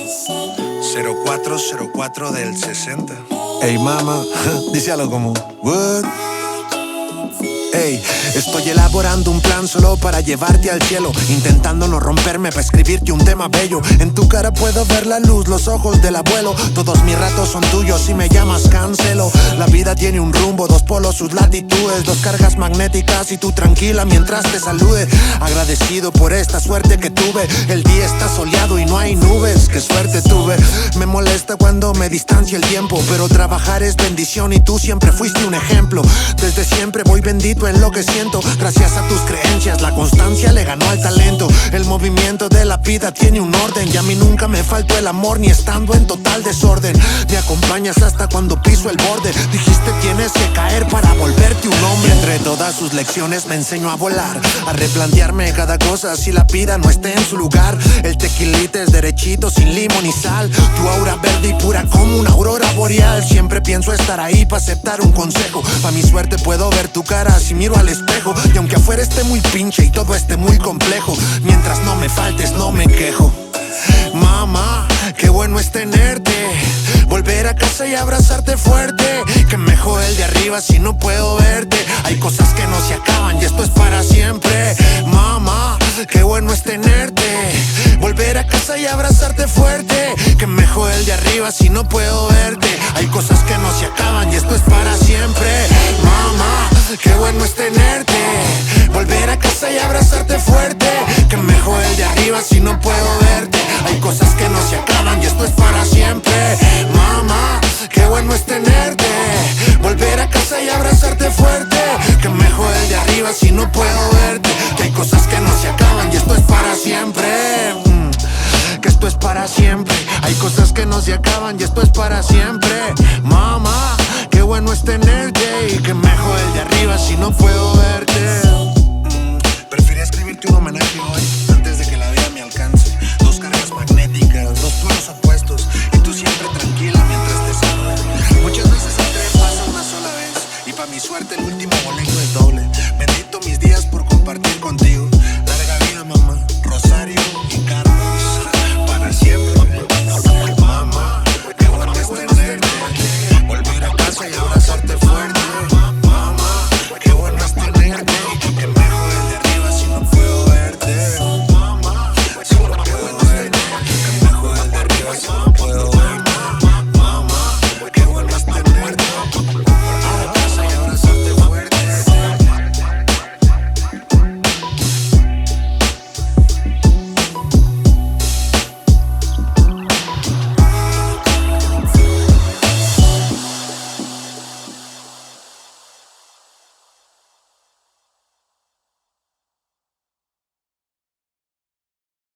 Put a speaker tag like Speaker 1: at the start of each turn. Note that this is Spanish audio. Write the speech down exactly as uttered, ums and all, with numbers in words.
Speaker 1: cero cuatro cero cuatro del sesenta.
Speaker 2: Ey mama, dice algo como what? Ey, estoy elaborando un plan solo para llevarte al cielo, intentando no romperme para escribirte un tema bello. En tu cara puedo ver la luz, los ojos del abuelo. Todos mis ratos son tuyos, si me llamas cancelo. La vida tiene un rumbo, dos polos, sus latitudes, dos cargas magnéticas y tú tranquila mientras te salude. Agradecido por esta suerte que tuve. El día está soleado y no hay nubes, qué suerte tuve. Me molesta cuando me distancia el tiempo, pero trabajar es bendición y tú siempre fuiste un ejemplo. Desde siempre voy bendito en lo que siento, gracias a tus creencias la constancia le ganó al talento. El movimiento de la vida tiene un orden y a mí nunca me faltó el amor ni estando en total desorden. Me acompañas hasta cuando piso el borde, dijiste tienes que caer para volverte un hombre. Entre todas sus lecciones me enseñó a volar, a replantearme cada cosa si la vida no esté en su lugar. El tequilita es derechito sin limón ni sal, tu aura verde y pura como una aurora boreal. Siempre pienso estar ahí para aceptar un consejo, pa' mi suerte puedo ver tu cara si miro al espejo. Y aunque afuera esté muy pinche y todo esté muy complejo, mientras no me faltes no me quejo. Mamá, qué bueno es tenerte, volver a casa y abrazarte fuerte. Que me jode el de arriba si no puedo verte. Hay cosas que no se acaban y esto es para siempre. Mamá, qué bueno es tenerte, volver a casa y abrazarte fuerte. Que me jode el de arriba si no puedo verte. Hay cosas que no se acaban y esto es para siempre. Mamá, qué bueno es tenerte, volver a casa y abrazarte fuerte. Que me jode el de arriba si no puedo verte. Hay cosas que no se acaban y esto es para siempre. Mamá, qué bueno es tenerte, volver a casa y abrazarte fuerte. Que me jode el de arriba si no puedo verte. Que hay cosas que no se acaban y esto es para siempre. mm, Que esto es para siempre. Hay cosas que no se acaban y esto es para siempre. Mamá, qué bueno es tenerte y que me jode el de arriba si no puedo verte.